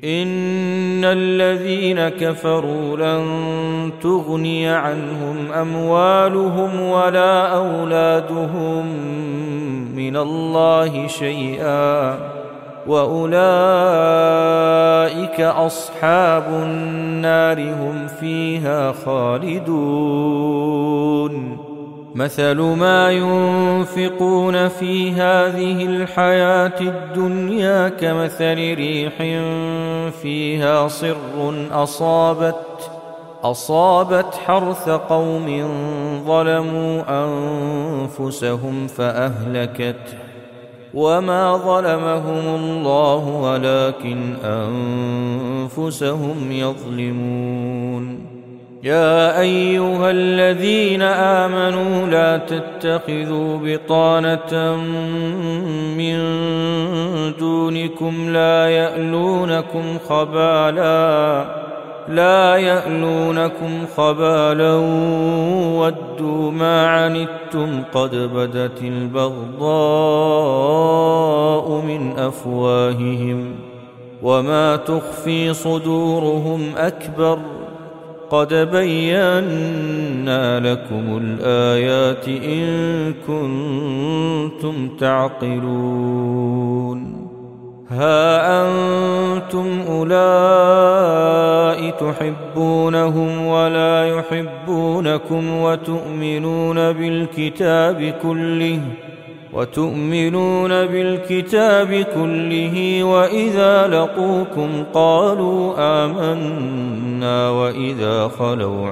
إن الذين كفروا لن تغني عنهم أموالهم ولا أولادهم من الله شيئا وأولئك أصحاب النار هم فيها خالدون مثل ما ينفقون في هذه الحياة الدنيا كمثل ريح فيها صر أصابت حرث قوم ظلموا أنفسهم فأهلكته وما ظلمهم الله ولكن أنفسهم يظلمون يا أيها الذين آمنوا لا تتخذوا بطانة من دونكم لا يألونكم خبالا ودوا ما عنتم قد بدت البغضاء من أفواههم وما تخفي صدورهم أكبر قد بينا لكم الآيات إن كنتم تعقلون ها أنتم أولئك تحبونهم ولا يحبونكم وتؤمنون بالكتاب كله وإذا لقوكم قالوا آمنا وإذا خلوا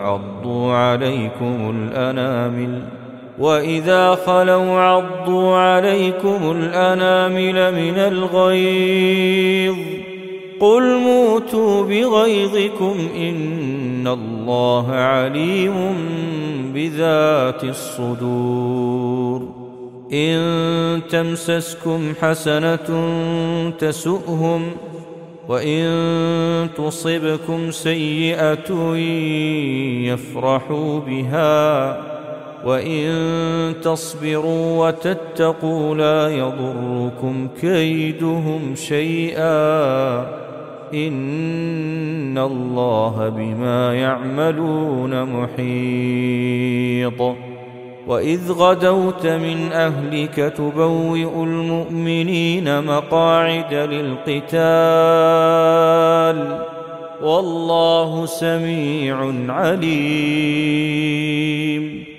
عضوا عليكم الأنامل من الغيظ قل موتوا بغيظكم إن الله عليم بذات الصدور إن تمسسكم حسنة تسؤهم وإن تصبكم سيئة يفرحوا بها وإن تصبروا وتتقوا لا يضركم كيدهم شيئا إن الله بما يعملون محيط وإذ غدوت من أهلك تبوئ المؤمنين مقاعد للقتال والله سميع عليم